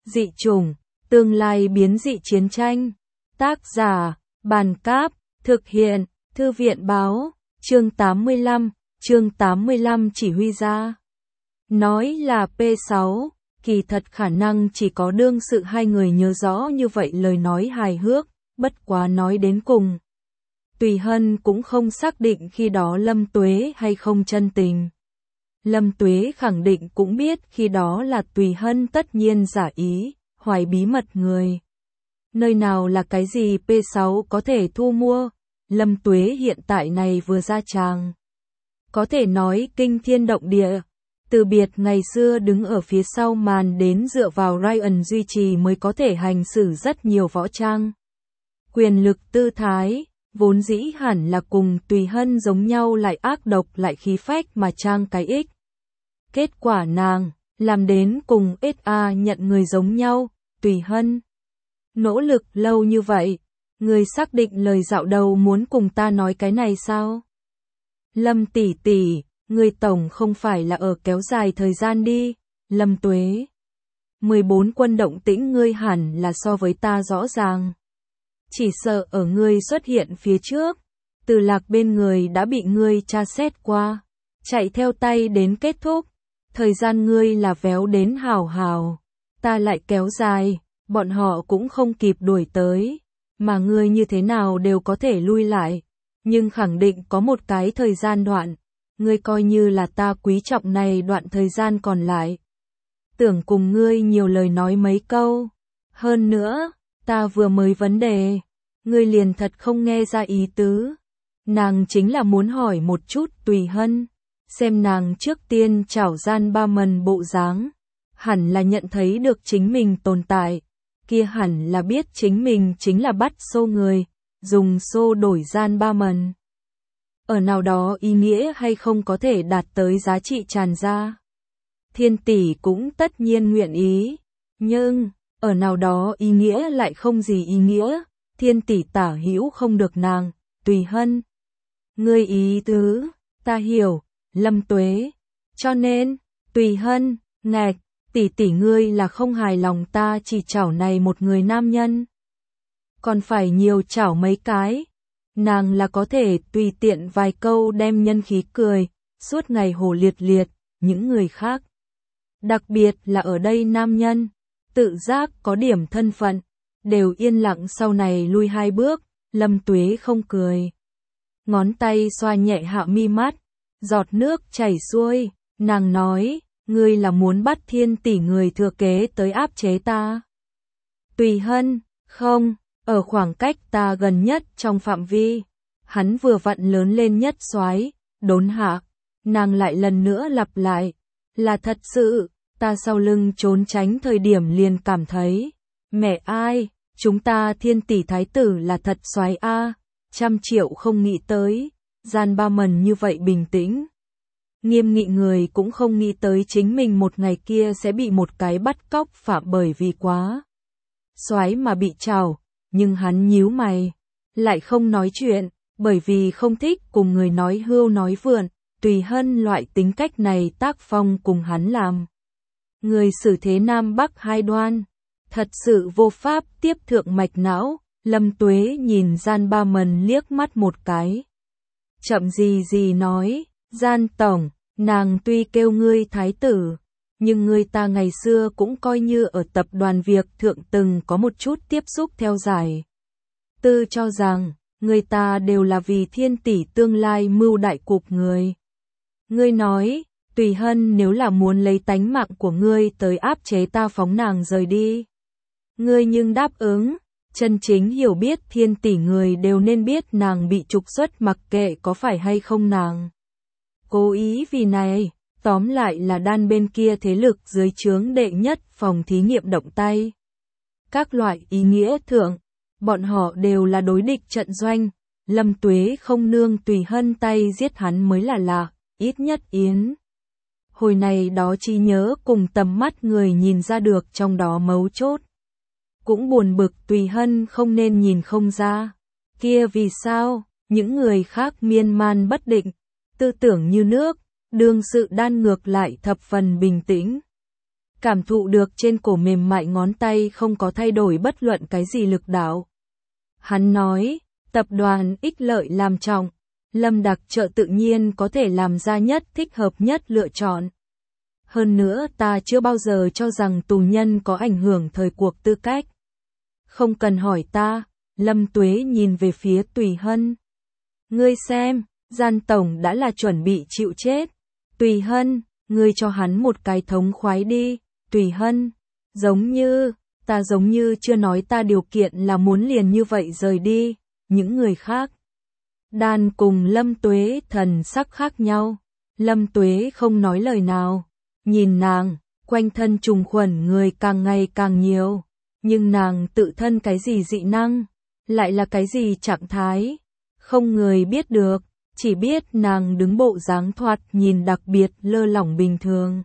Dị chủng, tương lai biến dị chiến tranh. Tác giả, Bàn Cáp, thực hiện, Thư viện Báo, chương 85 chỉ huy ra. Nói là P6, kỳ thật khả năng chỉ có đương sự hai người nhớ rõ như vậy lời nói hài hước, bất quá nói đến cùng. Tùy Hân cũng không xác định khi đó Lâm Tuế hay không chân tình. Lâm Tuế khẳng định cũng biết khi đó là Tùy Hân tất nhiên giả ý, hoài bí mật người. Nơi nào là cái gì P6 có thể thu mua, Lâm Tuế hiện tại này vừa ra tràng. Có thể nói kinh thiên động địa, từ biệt ngày xưa đứng ở phía sau màn đến dựa vào Ryan duy trì mới có thể hành xử rất nhiều võ trang. Quyền lực tư thái, vốn dĩ hẳn là cùng Tùy Hân giống nhau lại ác độc lại khí phách mà trang cái ích. Kết quả nàng, làm đến cùng SA nhận người giống nhau, Tùy Hân. Nỗ lực lâu như vậy, người xác định lời dạo đầu muốn cùng ta nói cái này sao? Lâm tỷ tỷ, người tổng không phải là ở kéo dài thời gian đi, Lâm Tuế. 14 quân động tĩnh ngươi hẳn là so với ta rõ ràng. Chỉ sợ ở ngươi xuất hiện phía trước, Từ Lạc bên người đã bị ngươi tra xét qua, chạy theo tay đến kết thúc, thời gian ngươi là véo đến hào hào, ta lại kéo dài, bọn họ cũng không kịp đuổi tới, mà ngươi như thế nào đều có thể lui lại, nhưng khẳng định có một cái thời gian đoạn, ngươi coi như là ta quý trọng này đoạn thời gian còn lại. Tưởng cùng ngươi nhiều lời nói mấy câu, hơn nữa, ta vừa mới vấn đề, ngươi liền thật không nghe ra ý tứ. Nàng chính là muốn hỏi một chút Tùy Hân, xem nàng trước tiên chảo gian ba mần bộ dáng, hẳn là nhận thấy được chính mình tồn tại, kia hẳn là biết chính mình chính là bắt xô người, dùng xô đổi gian ba mần. Ở nào đó ý nghĩa hay không có thể đạt tới giá trị tràn ra. Thiên tỷ cũng tất nhiên nguyện ý, nhưng, ở nào đó ý nghĩa lại không gì ý nghĩa, Thiên tỷ tả hữu không được nàng, Tùy Hân. Ngươi ý tứ, ta hiểu, Lâm Tuế. Cho nên, Tùy Hân, ngạch, tỷ tỷ ngươi là không hài lòng ta chỉ chảo này một người nam nhân. Còn phải nhiều chảo mấy cái. Nàng là có thể tùy tiện vài câu đem nhân khí cười, suốt ngày hổ liệt liệt, những người khác. Đặc biệt là ở đây nam nhân, tự giác có điểm thân phận, đều yên lặng sau này lui hai bước, Lâm Tuế không cười. Ngón tay xoa nhẹ hạ mi mắt, giọt nước chảy xuôi, nàng nói, ngươi là muốn bắt Thiên tỷ người thừa kế tới áp chế ta. Tùy Hân, không, ở khoảng cách ta gần nhất trong phạm vi, hắn vừa vặn lớn lên nhất soái, đốn hạ, nàng lại lần nữa lặp lại, là thật sự, ta sau lưng trốn tránh thời điểm liền cảm thấy, mẹ ai, chúng ta Thiên tỷ thái tử là thật soái a, 100 triệu không nghĩ tới, gian ba mần như vậy bình tĩnh. Nghiêm nghị người cũng không nghĩ tới chính mình một ngày kia sẽ bị một cái bắt cóc phạm bởi vì quá soái mà bị trảo, nhưng hắn nhíu mày, lại không nói chuyện, bởi vì không thích cùng người nói hưu nói vượn, Tùy Hân loại tính cách này tác phong cùng hắn làm. Người xử thế Nam Bắc hai đoan, thật sự vô pháp tiếp thượng mạch não, Lâm Tuế nhìn gian ba mần liếc mắt một cái. Chậm gì nói, gian tổng, nàng tuy kêu ngươi thái tử, nhưng ngươi ta ngày xưa cũng coi như ở tập đoàn việc thượng từng có một chút tiếp xúc theo giải. Tư cho rằng, người ta đều là vì Thiên tỷ tương lai mưu đại cục người. Ngươi nói, Tùy Hân nếu là muốn lấy tánh mạng của ngươi tới áp chế ta phóng nàng rời đi. Ngươi nhưng đáp ứng, chân chính hiểu biết Thiên tỷ người đều nên biết nàng bị trục xuất mặc kệ có phải hay không nàng. Cố ý vì này, tóm lại là đan bên kia thế lực dưới trướng đệ nhất phòng thí nghiệm động tay. Các loại ý nghĩa thượng, bọn họ đều là đối địch trận doanh, Lâm Tuế không nương Tùy Hân tay giết hắn mới là lạ, ít nhất Yến. Hồi này đó trí nhớ cùng tầm mắt người nhìn ra được trong đó mấu chốt. Cũng buồn bực Tùy Hân không nên nhìn không ra. Kia vì sao, những người khác miên man bất định, tư tưởng như nước, đương sự đan ngược lại thập phần bình tĩnh. cảm thụ được trên cổ mềm mại ngón tay không có thay đổi bất luận cái gì lực đạo. Hắn nói, tập đoàn ích lợi làm trọng, Lâm Đặc Trợ tự nhiên có thể làm ra nhất thích hợp nhất lựa chọn. Hơn nữa ta chưa bao giờ cho rằng tù nhân có ảnh hưởng thời cuộc tư cách. Không cần hỏi ta, Lâm Tuế nhìn về phía Tùy Hân. Ngươi xem, Gian Tổng đã là chuẩn bị chịu chết. Tùy Hân, ngươi cho hắn một cái thống khoái đi. Tùy Hân, giống như chưa nói ta điều kiện là muốn liền như vậy rời đi. Những người khác. Đan cùng Lâm Tuế thần sắc khác nhau. Lâm Tuế không nói lời nào. Nhìn nàng, quanh thân trùng khuẩn người càng ngày càng nhiều. Nhưng nàng tự thân cái gì dị năng, lại là cái gì trạng thái, không người biết được, chỉ biết nàng đứng bộ dáng thoạt nhìn đặc biệt lơ lỏng bình thường.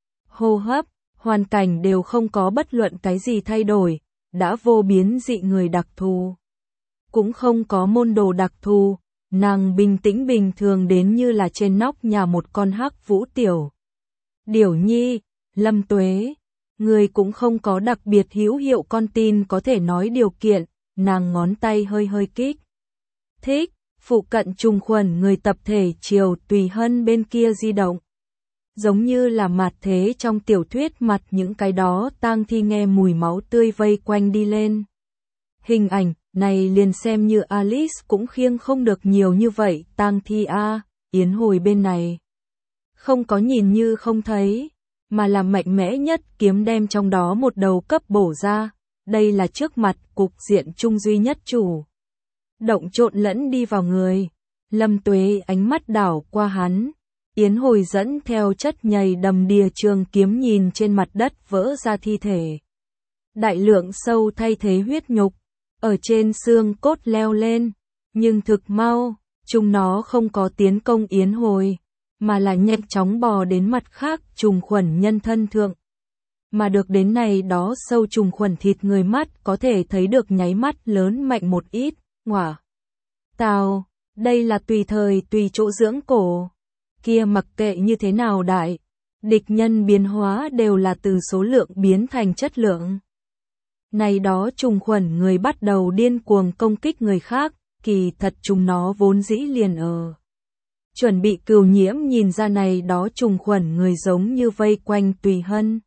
Hô hấp, hoàn cảnh đều không có bất luận cái gì thay đổi, đã vô biến dị người đặc thù. Cũng không có môn đồ đặc thù, nàng bình tĩnh bình thường đến như là trên nóc nhà một con hắc vũ tiểu. Điểu nhi, Lâm Tuế. Người cũng không có đặc biệt hữu hiệu con tin có thể nói điều kiện, nàng ngón tay hơi kích. Thích, phụ cận trùng khuẩn người tập thể chiều Tùy Hân bên kia di động. Giống như là mặt thế trong tiểu thuyết mặt những cái đó tang thi nghe mùi máu tươi vây quanh đi lên. Hình ảnh này liền xem như Alice cũng khiêng không được nhiều như vậy tang thi Yến Hồi bên này. Không có nhìn như không thấy. Mà là mạnh mẽ nhất kiếm đem trong đó một đầu cấp bổ ra, đây là trước mặt cục diện trung duy nhất chủ. Động trộn lẫn đi vào người, Lâm Tuế ánh mắt đảo qua hắn, Yến Hồi dẫn theo chất nhầy đầm đìa trường kiếm nhìn trên mặt đất vỡ ra thi thể. Đại lượng sâu thay thế huyết nhục, ở trên xương cốt leo lên, nhưng thực mau, chúng nó không có tiến công Yến Hồi. Mà là nhanh chóng bò đến mặt khác trùng khuẩn nhân thân thượng. Mà được đến này đó sâu trùng khuẩn thịt người mắt có thể thấy được nháy mắt lớn mạnh một ít, ngỏa. Tào, đây là tùy thời tùy chỗ dưỡng cổ. Kia mặc kệ như thế nào đại, địch nhân biến hóa đều là từ số lượng biến thành chất lượng. Này đó trùng khuẩn người bắt đầu điên cuồng công kích người khác, kỳ thật chúng nó vốn dĩ liền ở. Chuẩn bị cừu nhiễm nhìn ra này đó trùng khuẩn người giống như vây quanh Tùy Hân.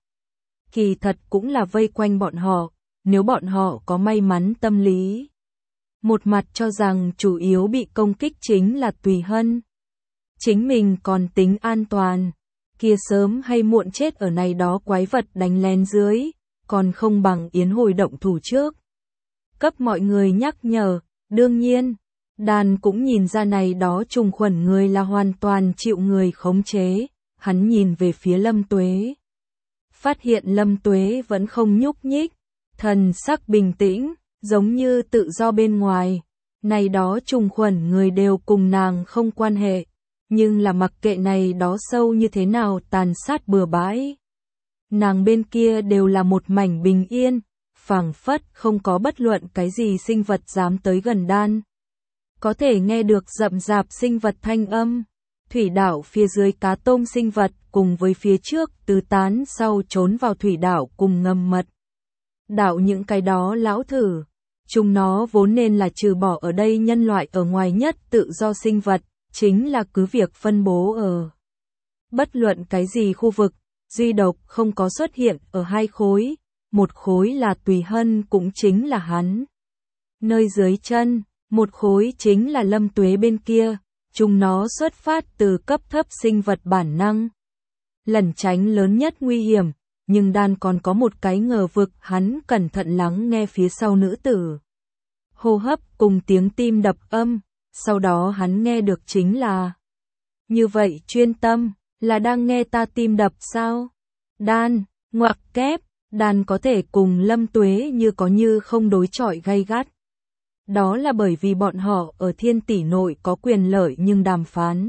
Kỳ thật cũng là vây quanh bọn họ, nếu bọn họ có may mắn tâm lý. Một mặt cho rằng chủ yếu bị công kích chính là Tùy Hân. Chính mình còn tính an toàn, kia sớm hay muộn chết ở này đó quái vật đánh lén dưới, còn không bằng Yến Hồi động thủ trước. Cấp mọi người nhắc nhở, đương nhiên. Đàn cũng nhìn ra này đó trùng khuẩn người là hoàn toàn chịu người khống chế, hắn nhìn về phía Lâm Tuế. Phát hiện Lâm Tuế vẫn không nhúc nhích, thần sắc bình tĩnh, giống như tự do bên ngoài. Này đó trùng khuẩn người đều cùng nàng không quan hệ, nhưng là mặc kệ này đó sâu như thế nào tàn sát bừa bãi. Nàng bên kia đều là một mảnh bình yên, phảng phất không có bất luận cái gì sinh vật dám tới gần Đan. Có thể nghe được rậm rạp sinh vật thanh âm, thủy đảo phía dưới cá tôm sinh vật cùng với phía trước tứ tán sau trốn vào thủy đảo cùng ngầm mật. Đảo những cái đó lão thử, chúng nó vốn nên là trừ bỏ ở đây nhân loại ở ngoài nhất tự do sinh vật, chính là cứ việc phân bố ở. Bất luận cái gì khu vực, duy độc không có xuất hiện ở hai khối, một khối là Tùy Hân cũng chính là hắn. Nơi dưới chân. Một khối chính là Lâm Tuế bên kia, chúng nó xuất phát từ cấp thấp sinh vật bản năng. Lẩn tránh lớn nhất nguy hiểm, nhưng Đan còn có một cái ngờ vực hắn cẩn thận lắng nghe phía sau nữ tử. Hô hấp cùng tiếng tim đập âm, sau đó hắn nghe được chính là. Như vậy chuyên tâm, là đang nghe ta tim đập sao? Đan, ngoặc kép, Đan có thể cùng Lâm Tuế như có như không đối chọi gay gắt. Đó là bởi vì bọn họ ở Thiên Tỷ nội có quyền lợi nhưng đàm phán.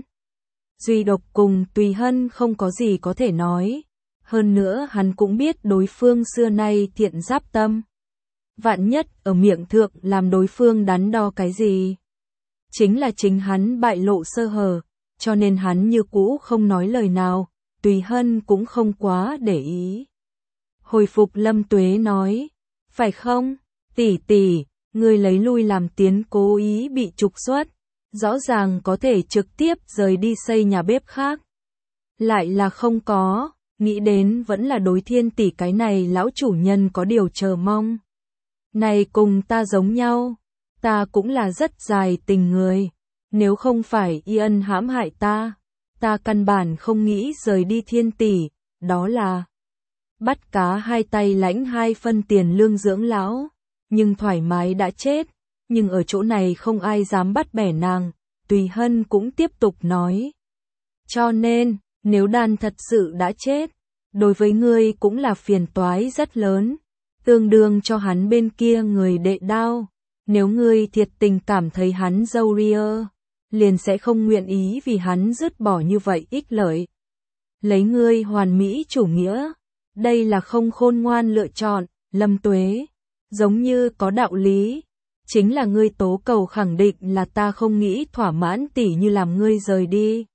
Duy độc cùng Tùy Hân không có gì có thể nói. Hơn nữa hắn cũng biết đối phương xưa nay thiện giáp tâm. Vạn nhất ở miệng thượng làm đối phương đắn đo cái gì. Chính là chính hắn bại lộ sơ hở, cho nên hắn như cũ không nói lời nào, Tùy Hân cũng không quá để ý. Hồi phục Lâm Tuế nói, phải không, tỷ tỷ, ngươi lấy lui làm tiến cố ý bị trục xuất, rõ ràng có thể trực tiếp rời đi xây nhà bếp khác. Lại là không có, nghĩ đến vẫn là đối Thiên tỷ cái này lão chủ nhân có điều chờ mong. Này cùng ta giống nhau, ta cũng là rất dài tình người, nếu không phải y ân hãm hại ta căn bản không nghĩ rời đi Thiên tỷ, đó là bắt cá hai tay lãnh 2 phân tiền lương dưỡng lão, nhưng thoải mái đã chết, nhưng ở chỗ này không ai dám bắt bẻ nàng, Tùy Hân cũng tiếp tục nói. Cho nên, nếu Đan thật sự đã chết, đối với ngươi cũng là phiền toái rất lớn, tương đương cho hắn bên kia người đệ đao, nếu ngươi thiệt tình cảm thấy hắn dâu ria, liền sẽ không nguyện ý vì hắn dứt bỏ như vậy ích lợi. Lấy ngươi hoàn mỹ chủ nghĩa, đây là không khôn ngoan lựa chọn, Lâm Tuế, giống như có đạo lý, chính là ngươi tố cầu khẳng định là ta không nghĩ thỏa mãn tỷ như làm ngươi rời đi.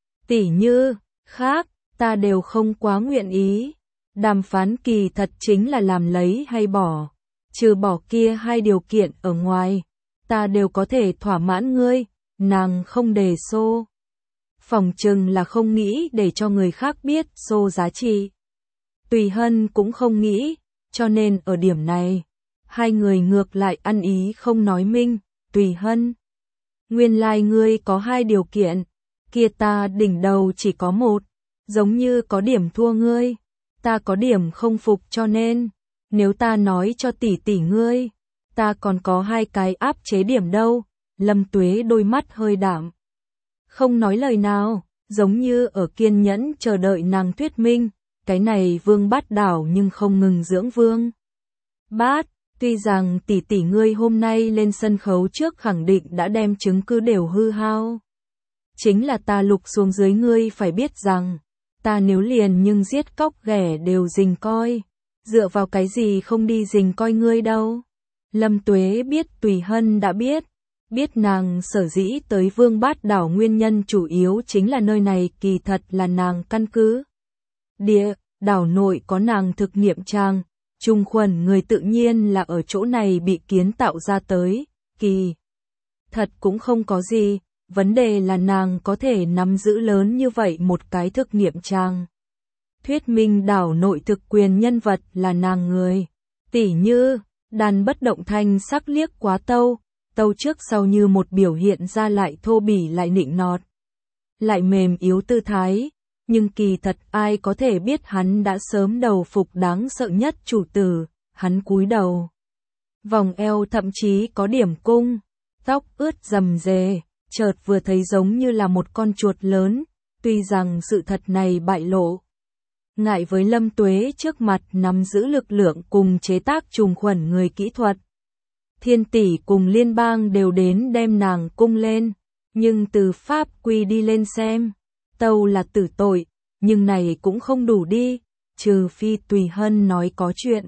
Tỷ như, khác, ta đều không quá nguyện ý, đàm phán kỳ thật chính là làm lấy hay bỏ, trừ bỏ kia 2 điều kiện ở ngoài, ta đều có thể thỏa mãn ngươi, nàng không đề xô. Phỏng chừng là không nghĩ để cho người khác biết xô giá trị. Tùy Hân cũng không nghĩ, cho nên ở điểm này, 2 người ngược lại ăn ý không nói minh. Tùy Hân, nguyên lai ngươi có 2 điều kiện, kia ta đỉnh đầu chỉ có 1, giống như có điểm thua ngươi, ta có điểm không phục cho nên, nếu ta nói cho tỷ tỷ ngươi, ta còn có 2 cái áp chế điểm đâu. Lâm Tuế đôi mắt hơi đạm, không nói lời nào, giống như ở kiên nhẫn chờ đợi nàng thuyết minh, cái này Vương Bát Đảo nhưng không ngừng dưỡng Vương Bát, tuy rằng tỷ tỷ ngươi hôm nay lên sân khấu trước khẳng định đã đem chứng cứ đều hư hao. Chính là ta lục xuống dưới ngươi phải biết rằng, ta nếu liền nhưng giết cóc ghẻ đều rình coi, dựa vào cái gì không đi rình coi ngươi đâu. Lâm Tuế biết Tùy Hân đã biết nàng sở dĩ tới Vương Bát Đảo nguyên nhân chủ yếu chính là nơi này kỳ thật là nàng căn cứ. Địa, đảo nội có nàng thực nghiệm trang, trùng khuẩn người tự nhiên là ở chỗ này bị kiến tạo ra tới, kỳ thật cũng không có gì, vấn đề là nàng có thể nắm giữ lớn như vậy một cái thực nghiệm trang. Thuyết minh đảo nội thực quyền nhân vật là nàng người, tỉ như, Đàn bất động thanh sắc liếc quá Tâu trước sau như một biểu hiện ra lại thô bỉ lại nịnh nọt, lại mềm yếu tư thái, nhưng kỳ thật ai có thể biết hắn đã sớm đầu phục đáng sợ nhất chủ tử, hắn cúi đầu. Vòng eo thậm chí có điểm cung, tóc ướt rầm rề, chợt vừa thấy giống như là một con chuột lớn, tuy rằng sự thật này bại lộ. Ngại với Lâm Tuế trước mặt nắm giữ lực lượng cùng chế tác trùng khuẩn người kỹ thuật. Thiên tỷ cùng liên bang đều đến đem nàng cung lên, nhưng từ pháp quy đi lên xem, Tâu là tử tội, nhưng này cũng không đủ đi, trừ phi Tùy Hân nói có chuyện.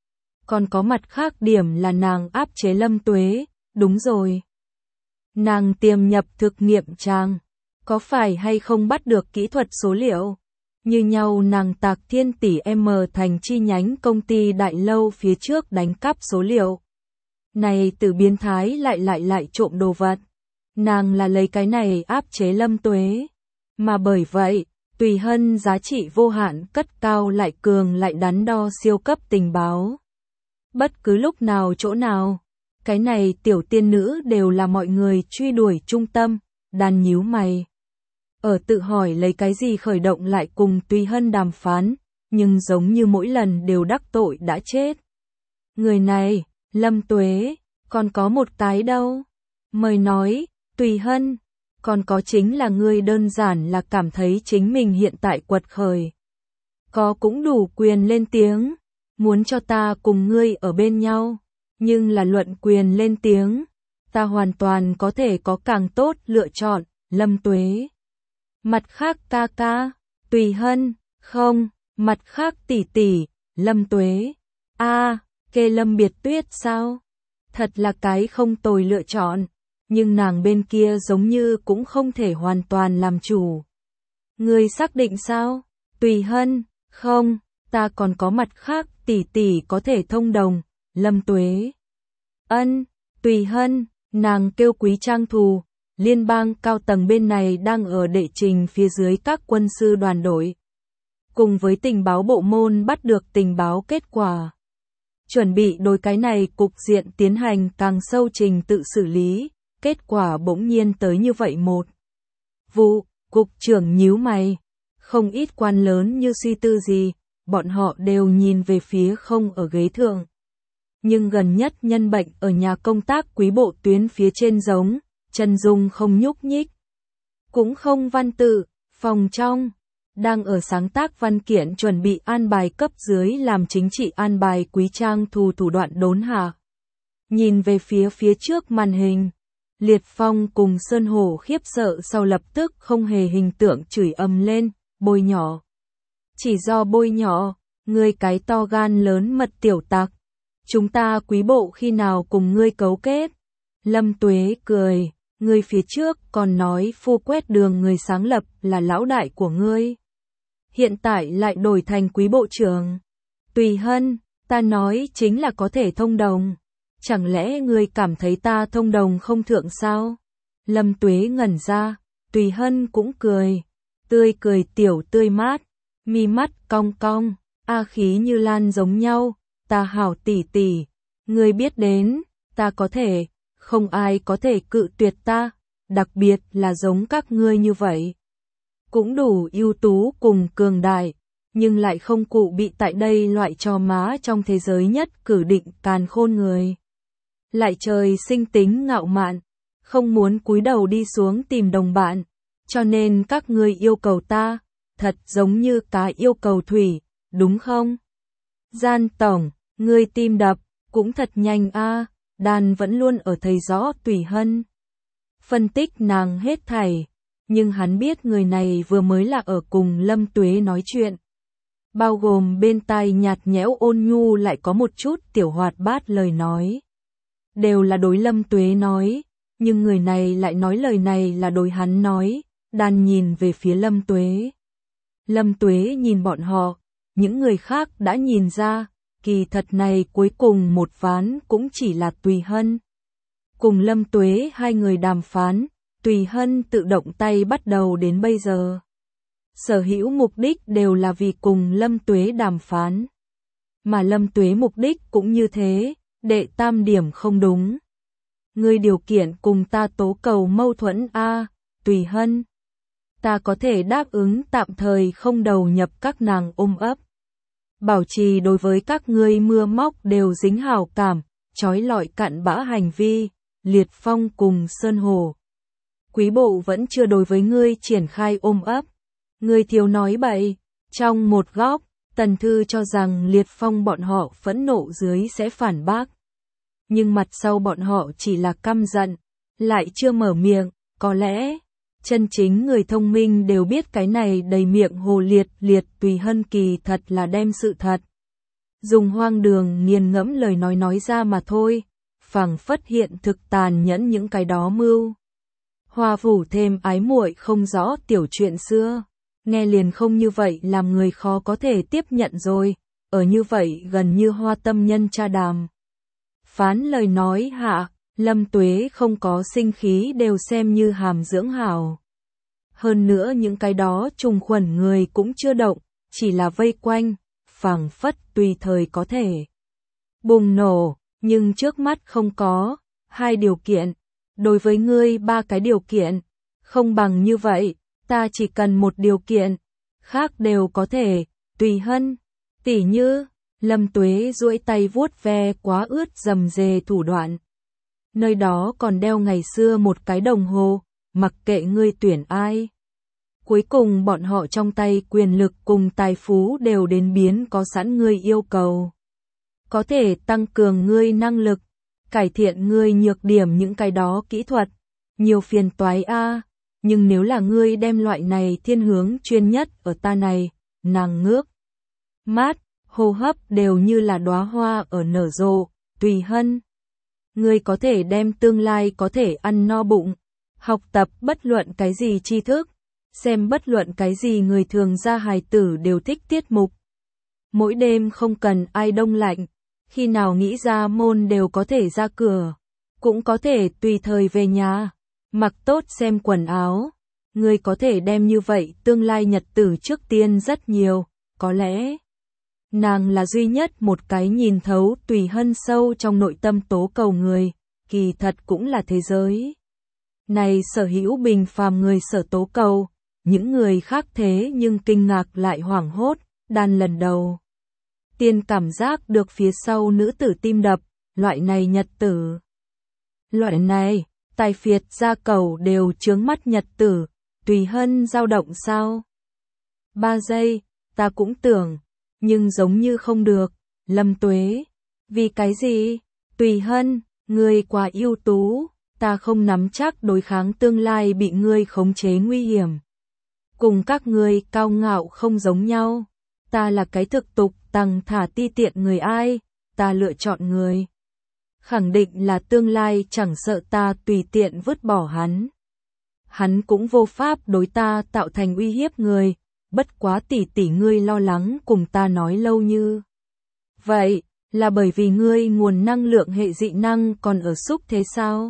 Còn có mặt khác điểm là nàng áp chế Lâm Tuế, đúng rồi. Nàng tiềm nhập thực nghiệm trang, có phải hay không bắt được kỹ thuật số liệu? Như nhau nàng tạc Thiên tỷ M thành chi nhánh công ty đại lâu phía trước đánh cắp số liệu. Này từ biến thái lại trộm đồ vật. Nàng là lấy cái này áp chế Lâm Tuế. Mà bởi vậy, Tùy Hân giá trị vô hạn cất cao lại cường lại đắn đo siêu cấp tình báo. Bất cứ lúc nào chỗ nào, cái này tiểu tiên nữ đều là mọi người truy đuổi trung tâm, Đàn nhíu mày. Ở tự hỏi lấy cái gì khởi động lại cùng Tùy Hân đàm phán, nhưng giống như mỗi lần đều đắc tội đã chết. Người này, Lâm Tuế, còn có một cái đâu. Mời nói, Tùy Hân, còn có chính là ngươi đơn giản là cảm thấy chính mình hiện tại quật khởi. Có cũng đủ quyền lên tiếng, muốn cho ta cùng ngươi ở bên nhau, nhưng là luận quyền lên tiếng, ta hoàn toàn có thể có càng tốt lựa chọn, Lâm Tuế. Mặt khác ca ca, Tùy Hân, không, mặt khác tỷ tỷ, Lâm Tuế. Kê Lâm Biệt Tuyết sao? Thật là cái không tồi lựa chọn, nhưng nàng bên kia giống như cũng không thể hoàn toàn làm chủ. Ngươi xác định sao? Tùy Hân, không, ta còn có mặt khác tỷ tỷ có thể thông đồng, Lâm Tuế. Ân, Tùy Hân, nàng kêu Quý Trang Thù, liên bang cao tầng bên này đang ở đệ trình phía dưới các quân sư đoàn đội. Cùng với tình báo bộ môn bắt được tình báo kết quả. Chuẩn bị đối cái này cục diện tiến hành càng sâu trình tự xử lý, kết quả bỗng nhiên tới như vậy một. Vụ, cục trưởng nhíu mày, không ít quan lớn như suy tư gì, bọn họ đều nhìn về phía không ở ghế thượng. Nhưng gần nhất nhân bệnh ở nhà công tác Quý bộ tuyến phía trên giống, Trần Dung không nhúc nhích. Cũng không văn tự, phòng trong, đang ở sáng tác văn kiện chuẩn bị an bài cấp dưới làm chính trị an bài Quý Trang Thù thủ đoạn đốn hạ. Nhìn về phía trước màn hình, Liệt Phong cùng Sơn Hổ khiếp sợ sau lập tức không hề hình tượng chửi ầm lên, bôi nhỏ. Chỉ do bôi nhỏ, ngươi cái to gan lớn mật tiểu tặc. Chúng ta Quý bộ khi nào cùng ngươi cấu kết? Lâm Tuế cười, ngươi phía trước còn nói phu quét đường người sáng lập là lão đại của ngươi. Hiện tại lại đổi thành Quý bộ trưởng. Tùy Hân, ta nói chính là có thể thông đồng. Chẳng lẽ ngươi cảm thấy ta thông đồng không thượng sao? Lâm Tuế ngẩn ra, Tùy Hân cũng cười. Tươi cười tiểu tươi mát, mi mắt cong cong, a khí như lan giống nhau. Ta hảo tỷ tỷ, ngươi biết đến, ta có thể, không ai có thể cự tuyệt ta, đặc biệt là giống các ngươi như vậy. Cũng đủ ưu tú cùng cường đại, nhưng lại không cụ bị tại đây loại trò má trong thế giới nhất cử định càn khôn người. Lại trời sinh tính ngạo mạn, không muốn cúi đầu đi xuống tìm đồng bạn, cho nên các ngươi yêu cầu ta, thật giống như cá yêu cầu thủy, đúng không? Gian tổng, ngươi tim đập, cũng thật nhanh a. Đàn vẫn luôn ở thấy rõ Tùy Hân. Phân tích nàng hết thảy, nhưng hắn biết người này vừa mới là ở cùng Lâm Tuế nói chuyện. Bao gồm bên tai nhạt nhẽo ôn nhu lại có một chút tiểu hoạt bát lời nói. Đều là đối Lâm Tuế nói, nhưng người này lại nói lời này là đối hắn nói, đàn nhìn về phía Lâm Tuế. Lâm Tuế nhìn bọn họ, những người khác đã nhìn ra, kỳ thật này cuối cùng một ván cũng chỉ là Tùy Hân. Cùng Lâm Tuế hai người đàm phán, Tùy Hân tự động tay bắt đầu đến bây giờ. Sở hữu mục đích đều là vì cùng Lâm Tuế đàm phán. Mà Lâm Tuế mục đích cũng như thế, đệ tam điểm không đúng. Ngươi điều kiện cùng ta tố cầu mâu thuẫn a, Tùy Hân. Ta có thể đáp ứng tạm thời không đầu nhập các nàng ôm ấp. Bảo trì đối với các ngươi mưa móc đều dính hảo cảm, trói lọi cặn bã hành vi, Liệt Phong cùng Sơn Hồ. Quý bộ vẫn chưa đối với ngươi triển khai ôm ấp. Ngươi thiếu nói bậy. Trong một góc, Tần Thư cho rằng Liệt Phong bọn họ phẫn nộ dưới sẽ phản bác. Nhưng mặt sau bọn họ chỉ là căm giận, lại chưa mở miệng, có lẽ chân chính người thông minh đều biết cái này đầy miệng hồ liệt Tùy Hân kỳ thật là đem sự thật. Dùng hoang đường nghiền ngẫm lời nói ra mà thôi, phảng phất hiện thực tàn nhẫn những cái đó mưu. Hoa phủ thêm ái muội không rõ tiểu chuyện xưa, nghe liền không như vậy làm người khó có thể tiếp nhận rồi, ở như vậy gần như hoa tâm nhân cha đàm. Phán lời nói hạ, Lâm Tuế không có sinh khí đều xem như hàm dưỡng hảo. Hơn nữa những cái đó trùng khuẩn người cũng chưa động, chỉ là vây quanh, phảng phất tùy thời có thể bùng nổ, nhưng trước mắt không có, hai điều kiện. Đối với ngươi ba cái điều kiện, không bằng như vậy, ta chỉ cần một điều kiện, khác đều có thể, Tùy Hân, tỉ như, Lâm Tuế duỗi tay vuốt ve quá ướt rầm rề thủ đoạn. Nơi đó còn đeo ngày xưa một cái đồng hồ, mặc kệ ngươi tuyển ai. Cuối cùng bọn họ trong tay quyền lực cùng tài phú đều đến biến có sẵn ngươi yêu cầu. Có thể tăng cường ngươi năng lực, cải thiện ngươi nhược điểm những cái đó kỹ thuật, nhiều phiền toái a. Nhưng nếu là ngươi đem loại này thiên hướng chuyên nhất ở ta này, nàng ngước mát, hô hấp đều như là đóa hoa ở nở rộ, Tùy Hân. Ngươi có thể đem tương lai có thể ăn no bụng, học tập bất luận cái gì tri thức, xem bất luận cái gì người thường ra hài tử đều thích tiết mục. mỗi đêm không cần ai đông lạnh, khi nào nghĩ ra môn đều có thể ra cửa, cũng có thể tùy thời về nhà, mặc tốt xem quần áo. Ngươi có thể đem như vậy tương lai nhật tử trước tiên rất nhiều, có lẽ nàng là duy nhất một cái nhìn thấu Tùy Hân sâu trong nội tâm tố cầu người, kỳ thật cũng là thế giới. Này sở hữu bình phàm người sở tố cầu, những người khác thế nhưng kinh ngạc lại hoảng hốt, đàn lần đầu. Tiên cảm giác được phía sau nữ tử tim đập, loại này nhật tử. Loại này, tài phiệt gia cầu đều chướng mắt nhật tử, Tùy Hân dao động sao? 3 giây, ta cũng tưởng, nhưng giống như không được, Lâm Tuế. Vì cái gì? Tùy Hân, ngươi quá ưu tú, ta không nắm chắc đối kháng tương lai bị ngươi khống chế nguy hiểm. Cùng các ngươi cao ngạo không giống nhau, ta là cái thực tục tằng thả ti tiện người ai, ta lựa chọn người. Khẳng định là tương lai chẳng sợ ta tùy tiện vứt bỏ hắn. Hắn cũng vô pháp đối ta tạo thành uy hiếp người, bất quá tỷ tỷ ngươi lo lắng cùng ta nói lâu như. Vậy, là bởi vì ngươi nguồn năng lượng hệ dị năng còn ở xúc thế sao?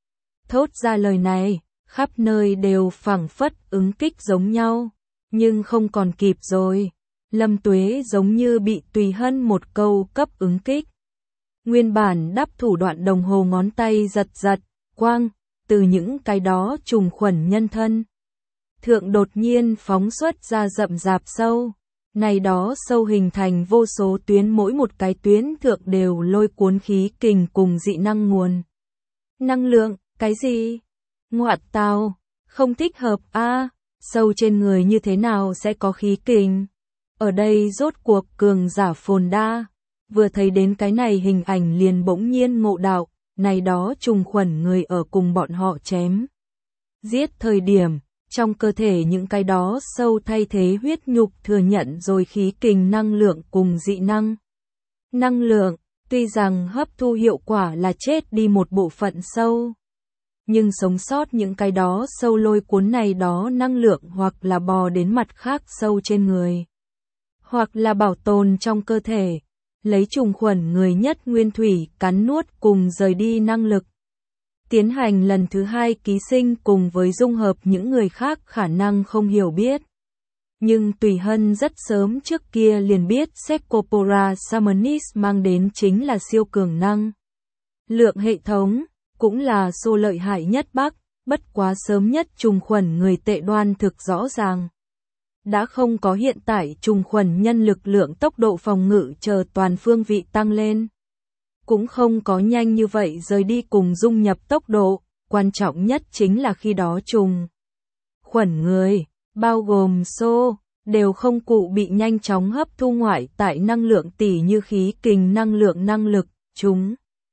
Thốt ra lời này, khắp nơi đều phảng phất ứng kích giống nhau, nhưng không còn kịp rồi. Lâm Tuế giống như bị Tùy Hân một câu cấp ứng kích. Nguyên bản đắp thủ đoạn đồng hồ ngón tay giật giật, quang, từ những cái đó trùng khuẩn nhân thân. Thượng đột nhiên phóng xuất ra rậm rạp sâu. Này đó sâu hình thành vô số tuyến, mỗi một cái tuyến thượng đều lôi cuốn khí kình cùng dị năng nguồn. Năng lượng, cái gì? Ngoạn tào, không thích hợp a. Sâu trên người như thế nào sẽ có khí kình? Ở đây rốt cuộc cường giả phồn đa. Vừa thấy đến cái này hình ảnh liền bỗng nhiên ngộ đạo, này đó trùng khuẩn người ở cùng bọn họ chém. Giết thời điểm, trong cơ thể những cái đó sâu thay thế huyết nhục thừa nhận rồi khí kình năng lượng cùng dị năng. Năng lượng, tuy rằng hấp thu hiệu quả là chết đi một bộ phận sâu, nhưng sống sót những cái đó sâu lôi cuốn này đó năng lượng hoặc là bò đến mặt khác sâu trên người, hoặc là bảo tồn trong cơ thể, lấy trùng khuẩn người nhất nguyên thủy cắn nuốt cùng rời đi năng lực. Tiến hành lần thứ 2 ký sinh cùng với dung hợp những người khác khả năng không hiểu biết. Nhưng Tùy Hân rất sớm trước kia liền biết Sephora Summonis mang đến chính là siêu cường năng lượng hệ thống, cũng là xô lợi hại nhất Bắc, bất quá sớm nhất trùng khuẩn người tệ đoan thực rõ ràng. Đã không có hiện tại trùng khuẩn nhân lực lượng tốc độ phòng ngự chờ toàn phương vị tăng lên. Cũng không có nhanh như vậy rời đi cùng dung nhập tốc độ, quan trọng nhất chính là khi đó trùng khuẩn người, bao gồm xô, đều không cụ bị nhanh chóng hấp thu ngoại tại năng lượng tỉ như khí kình năng lượng năng lực, chúng.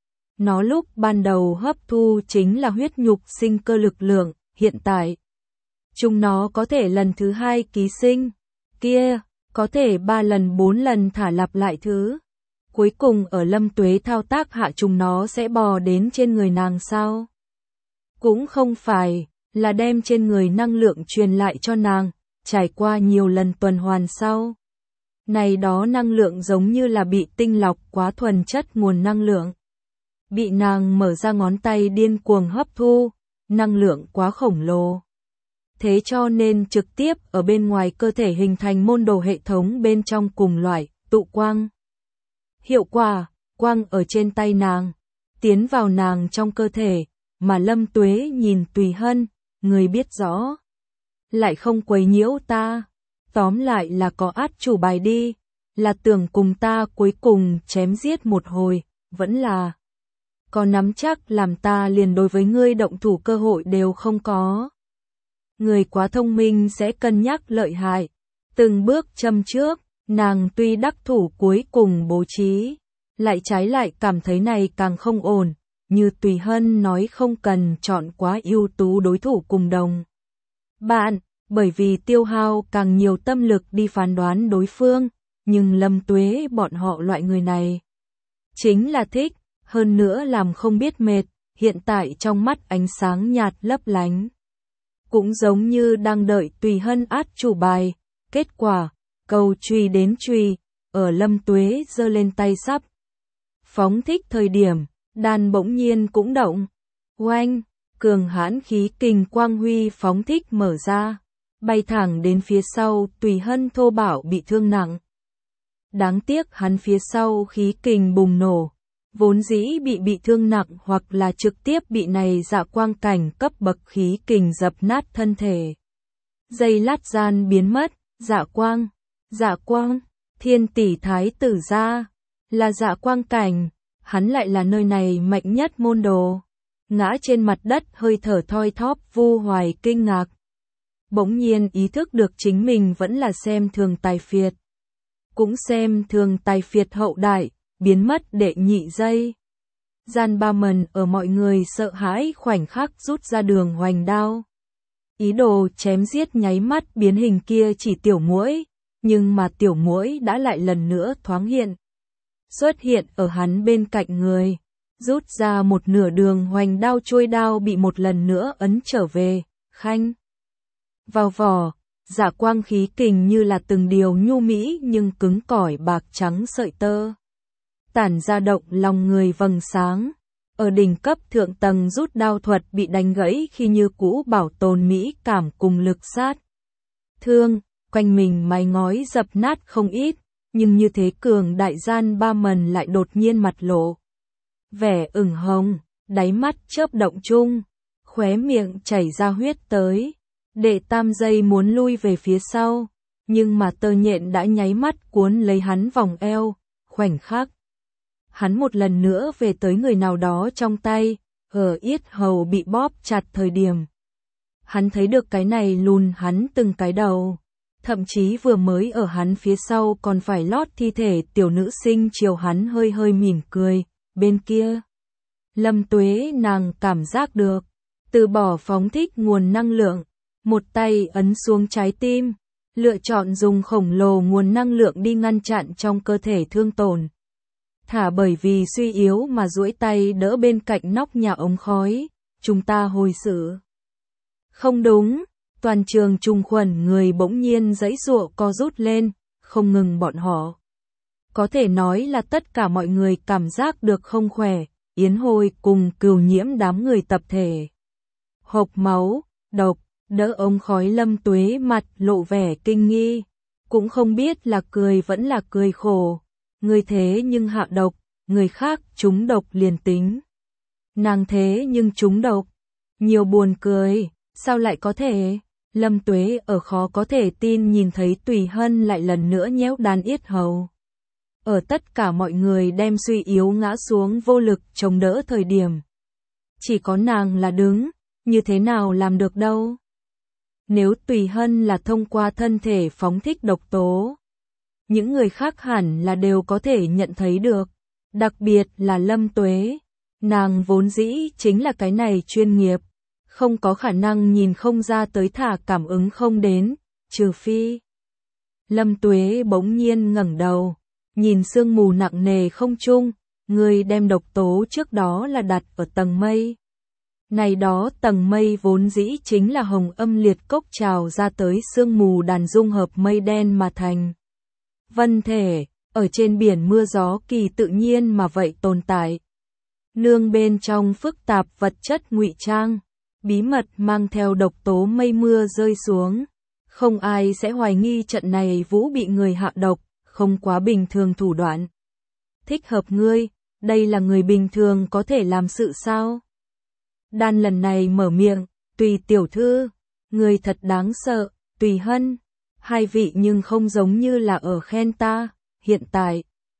Nó lúc ban đầu hấp thu chính là huyết nhục sinh cơ lực lượng, hiện tại. Chúng nó có thể lần thứ 2 ký sinh, kia, có thể 3 lần 4 lần thả lặp lại thứ. Cuối cùng ở Lâm Tuế thao tác hạ chúng nó sẽ bò đến trên người nàng sao? Cũng không phải, là đem trên người năng lượng truyền lại cho nàng, trải qua nhiều lần tuần hoàn sau. Này đó năng lượng giống như là bị tinh lọc quá thuần chất nguồn năng lượng. Bị nàng mở ra ngón tay điên cuồng hấp thu, năng lượng quá khổng lồ. Thế cho nên trực tiếp ở bên ngoài cơ thể hình thành môn đồ hệ thống bên trong cùng loại, tụ quang. Hiệu quả, quang ở trên tay nàng, tiến vào nàng trong cơ thể, mà Lâm Tuế nhìn Tùy Hân, người biết rõ. Lại không quấy nhiễu ta, tóm lại là có át chủ bài đi, là tưởng cùng ta cuối cùng chém giết một hồi, vẫn là có nắm chắc làm ta liền đối với ngươi động thủ cơ hội đều không có. Người quá thông minh sẽ cân nhắc lợi hại, từng bước châm trước, nàng tuy đắc thủ cuối cùng bố trí, lại trái lại cảm thấy này càng không ổn, như Tùy Hân nói không cần chọn quá ưu tú đối thủ cùng đồng. Bạn, bởi vì tiêu hao càng nhiều tâm lực đi phán đoán đối phương, nhưng Lâm Tuế bọn họ loại người này chính là thích, hơn nữa làm không biết mệt, hiện tại trong mắt ánh sáng nhạt lấp lánh. Cũng giống như đang đợi Tùy Hân át chủ bài, kết quả, cầu truy đến truy, ở Lâm Tuế giơ lên tay sắp phóng thích thời điểm, đàn bỗng nhiên cũng động. Oanh, cường hãn khí kình quang huy phóng thích mở ra, bay thẳng đến phía sau, Tùy Hân thô bạo bị thương nặng. Đáng tiếc hắn phía sau khí kình bùng nổ, vốn dĩ bị thương nặng hoặc là trực tiếp bị này dạ quang cảnh cấp bậc khí kình dập nát thân thể. Giây lát gian biến mất, dạ quang, thiên tỷ thái tử gia, là dạ quang cảnh, hắn lại là nơi này mạnh nhất môn đồ. Ngã trên mặt đất hơi thở thoi thóp, Vu Hoài kinh ngạc. Bỗng nhiên ý thức được chính mình vẫn là xem thường tài phiệt. Cũng xem thường tài phiệt hậu đại, biến mất đệ nhị giây. Gian Ba Mần ở mọi người sợ hãi khoảnh khắc rút ra đường hoành đao. Ý đồ chém giết nháy mắt biến hình kia chỉ tiểu muỗi, nhưng mà tiểu muỗi đã lại lần nữa thoáng hiện. Xuất hiện ở hắn bên cạnh người, rút ra một nửa đường hoành đao, trôi đao bị một lần nữa ấn trở về, khanh. Vào vỏ, dạ quang khí kình như là từng điều nhu mỹ nhưng cứng cỏi bạc trắng sợi tơ. Tản ra động lòng người vầng sáng. Ở đỉnh cấp thượng tầng rút đao thuật bị đánh gãy khi như cũ bảo tồn mỹ cảm cùng lực sát thương, quanh mình mái ngói dập nát không ít, nhưng như thế cường đại Gian Ba Mần lại đột nhiên mặt lộ vẻ ửng hồng, đáy mắt chớp động chung, khóe miệng chảy ra huyết tới. Đệ tam giây muốn lui về phía sau, nhưng mà tơ nhện đã nháy mắt cuốn lấy hắn vòng eo, khoảnh khắc. Hắn một lần nữa về tới người nào đó trong tay, ở yết hầu bị bóp chặt thời điểm. Hắn thấy được cái này lùn hắn từng cái đầu, thậm chí vừa mới ở hắn phía sau còn phải lót thi thể tiểu nữ sinh chiều hắn hơi hơi mỉm cười, bên kia. Lâm Tuế nàng cảm giác được, từ bỏ phóng thích nguồn năng lượng, một tay ấn xuống trái tim, lựa chọn dùng khổng lồ nguồn năng lượng đi ngăn chặn trong cơ thể thương tổn. Thả bởi vì suy yếu mà duỗi tay đỡ bên cạnh nóc nhà ống khói, chúng ta hồi sự. Không đúng, toàn trường trùng khuẩn người bỗng nhiên giãy giụa co rút lên, không ngừng bọn họ. Có thể nói là tất cả mọi người cảm giác được không khỏe, Yến Hồi cùng Cửu Nhiễm đám người tập thể. Hộc máu, độc, đỡ ống khói Lâm Tuế mặt lộ vẻ kinh nghi, cũng không biết là cười vẫn là cười khổ. Người thế nhưng hạ độc, người khác trúng độc liền tính. Nàng thế nhưng trúng độc, nhiều buồn cười, sao lại có thể? Lâm Tuế ở khó có thể tin nhìn thấy Tùy Hân lại lần nữa nhéo đàn yết hầu. Ở tất cả mọi người đem suy yếu ngã xuống vô lực chống đỡ thời điểm. Chỉ có nàng là đứng, như thế nào làm được đâu? Nếu Tùy Hân là thông qua thân thể phóng thích độc tố, những người khác hẳn là đều có thể nhận thấy được, đặc biệt là Lâm Tuế, nàng vốn dĩ chính là cái này chuyên nghiệp, không có khả năng nhìn không ra tới thả cảm ứng không đến, trừ phi. Lâm Tuế bỗng nhiên ngẩng đầu, nhìn sương mù nặng nề không trung, người đem độc tố trước đó là đặt ở tầng mây. Này đó tầng mây vốn dĩ chính là hồng âm liệt cốc trào ra tới sương mù đàn dung hợp mây đen mà thành. Vân thể, ở trên biển mưa gió kỳ tự nhiên mà vậy tồn tại. Nương bên trong phức tạp vật chất ngụy trang, bí mật mang theo độc tố mây mưa rơi xuống. Không ai sẽ hoài nghi trận này Vũ bị người hạ độc, không quá bình thường thủ đoạn. Thích hợp ngươi, đây là người bình thường có thể làm sự sao? Đan lần này mở miệng, Tùy tiểu thư, người thật đáng sợ, Tùy Hân. Hai vị nhưng không giống như là ở khen ta, hiện tại.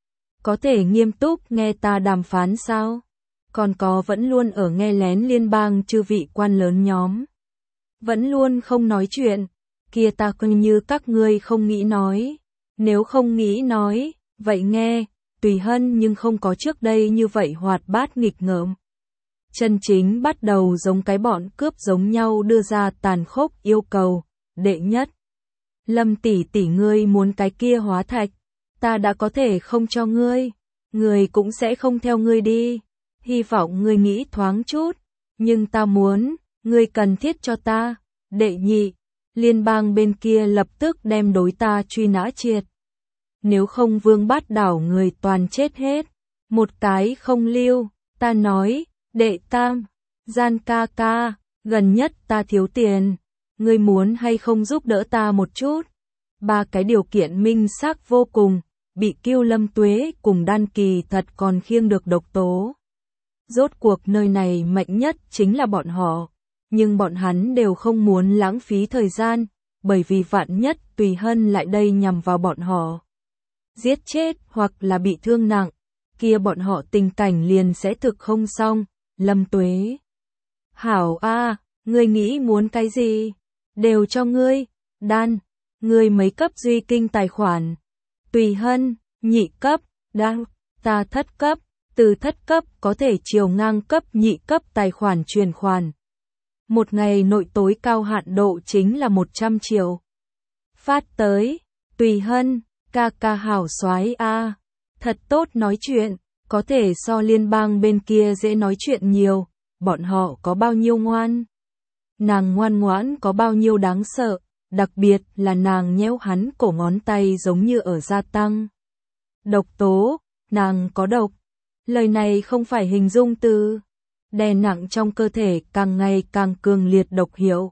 Có thể nghiêm túc nghe ta đàm phán sao? Còn có vẫn luôn ở nghe lén liên bang chư vị quan lớn nhóm. Vẫn luôn không nói chuyện, kia ta coi như các ngươi không nghĩ nói. Nếu không nghĩ nói, vậy nghe, Tùy Hân nhưng không có trước đây như vậy hoạt bát nghịch ngợm. Chân chính bắt đầu giống cái bọn cướp giống nhau đưa ra tàn khốc yêu cầu, đệ nhất. Lâm tỷ tỷ ngươi muốn cái kia hóa thạch, ta đã có thể không cho ngươi, ngươi cũng sẽ không theo ngươi đi, hy vọng ngươi nghĩ thoáng chút, nhưng ta muốn, ngươi cần thiết cho ta, đệ nhị, liên bang bên kia lập tức đem đối ta truy nã triệt. nếu không Vương Bát Đảo người toàn chết hết. Một cái không lưu, ta nói, đệ tam, Gian ca ca, gần nhất ta thiếu tiền, ngươi muốn hay không giúp đỡ ta một chút? Ba cái điều kiện minh xác vô cùng, bị Kiêu Lâm Tuế cùng Đan Kỳ thật còn khiêng được độc tố. Rốt cuộc nơi này mạnh nhất chính là bọn họ, nhưng bọn hắn đều không muốn lãng phí thời gian, bởi vì vạn nhất Tùy Hân lại đây nhằm vào bọn họ. Giết chết hoặc là bị thương nặng, kia bọn họ tình cảnh liền sẽ thực không xong. Lâm Tuế: hảo a, ngươi nghĩ muốn cái gì? Đều cho ngươi. Đan: ngươi mấy cấp duy kinh tài khoản? Tùy Hân: nhị cấp. Đan: ta thất cấp. Từ thất cấp có thể chiều ngang cấp nhị cấp tài khoản chuyển khoản. Một ngày nội tối cao hạn độ chính là 100 triệu. Phát tới. Tùy Hân: ca ca hảo soái a, thật tốt nói chuyện, có thể so liên bang bên kia dễ nói chuyện nhiều, bọn họ có bao nhiêu ngoan. Nàng ngoan ngoãn có bao nhiêu đáng sợ, đặc biệt là nàng nhéo hắn cổ ngón tay giống như ở gia tăng. Độc tố, nàng có độc. Lời này không phải hình dung từ đè nặng trong cơ thể càng ngày càng cường liệt độc hiệu.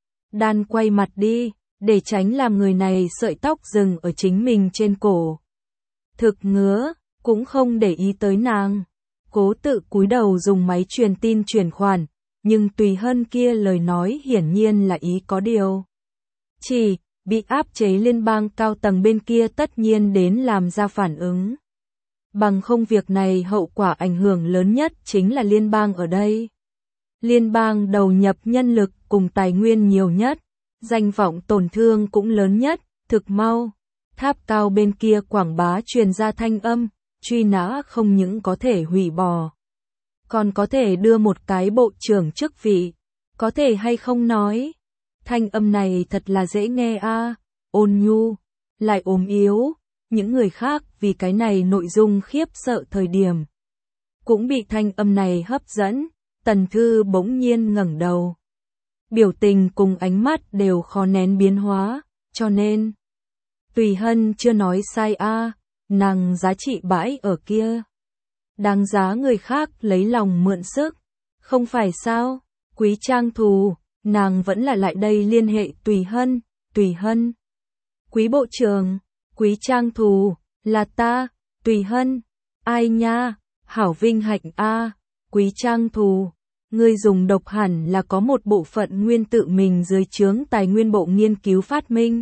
Đan quay mặt đi, để tránh làm người này sợi tóc dừng ở chính mình trên cổ. Thực ngứa, cũng không để ý tới nàng. Cố tự cúi đầu dùng máy truyền tin chuyển khoản, nhưng Tùy Hân kia lời nói hiển nhiên là ý có điều. Chỉ, bị áp chế liên bang cao tầng bên kia tất nhiên đến làm ra phản ứng. Bằng không việc này hậu quả ảnh hưởng lớn nhất chính là liên bang ở đây. Liên bang đầu nhập nhân lực cùng tài nguyên nhiều nhất, danh vọng tổn thương cũng lớn nhất, thực mau. Tháp cao bên kia quảng bá truyền ra thanh âm, truy nã không những có thể hủy bỏ, còn có thể đưa một cái bộ trưởng chức vị, có thể hay không nói. Thanh âm này thật là dễ nghe a, ôn nhu, lại ốm yếu. Những người khác vì cái này nội dung khiếp sợ thời điểm cũng bị thanh âm này hấp dẫn. Tần Thư bỗng nhiên ngẩng đầu, biểu tình cùng ánh mắt đều khó nén biến hóa, cho nên Tùy Hân chưa nói sai a, nàng giá trị bãi ở kia, đáng giá người khác lấy lòng mượn sức, không phải sao? Quý Trang Thù, nàng vẫn là lại đây liên hệ Tùy Hân. Tùy Hân: Quý bộ trưởng. Quý Trang Thù: là ta. Tùy Hân: ai nha, hảo vinh hạnh a. Quý Trang Thù: ngươi dùng độc hẳn là có một bộ phận nguyên tự mình dưới trướng tài nguyên bộ nghiên cứu phát minh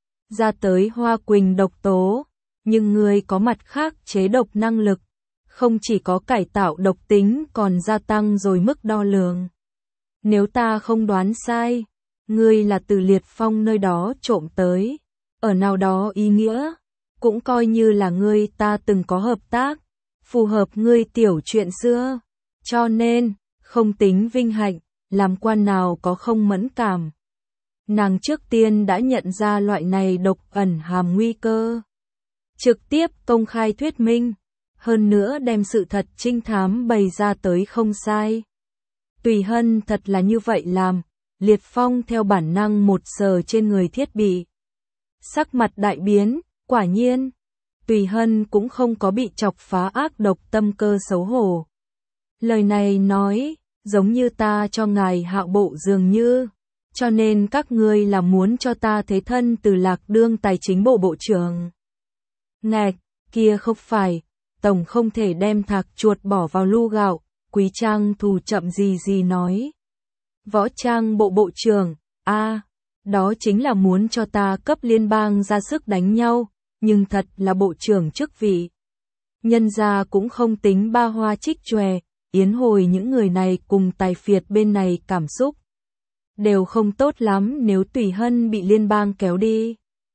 ra tới Hoa Quỳnh độc tố, nhưng ngươi có mặt khác chế độc năng lực, không chỉ có cải tạo độc tính còn gia tăng rồi mức đo lường. Nếu ta không đoán sai, ngươi là từ Liệt Phong nơi đó trộm tới, ở nào đó ý nghĩa, cũng coi như là ngươi ta từng có hợp tác, phù hợp ngươi tiểu chuyện xưa, cho nên, không tính vinh hạnh, làm quan nào có không mẫn cảm. Nàng trước tiên đã nhận ra loại này độc ẩn hàm nguy cơ. Trực tiếp công khai thuyết minh, hơn nữa đem sự thật trinh thám bày ra tới không sai. Tùy Hân thật là như vậy làm, Liệt Phong theo bản năng một sờ trên người thiết bị. Sắc mặt đại biến, quả nhiên, Tùy Hân cũng không có bị chọc phá ác độc tâm cơ xấu hổ. Lời này nói, giống như ta cho ngài Hạo bộ dường như, cho nên các ngươi là muốn cho ta thế thân từ Lạc đương tài chính bộ bộ trưởng. Ngạch, kia không phải, tổng không thể đem thạc chuột bỏ vào lu gạo. Quý Trang Thù chậm gì nói. Võ Trang bộ bộ trưởng, a, đó chính là muốn cho ta cấp liên bang ra sức đánh nhau, nhưng thật là bộ trưởng chức vị. Nhân gia cũng không tính ba hoa trích chòe, yến hồi những người này cùng tài phiệt bên này cảm xúc đều không tốt lắm nếu Tùy Hân bị liên bang kéo đi.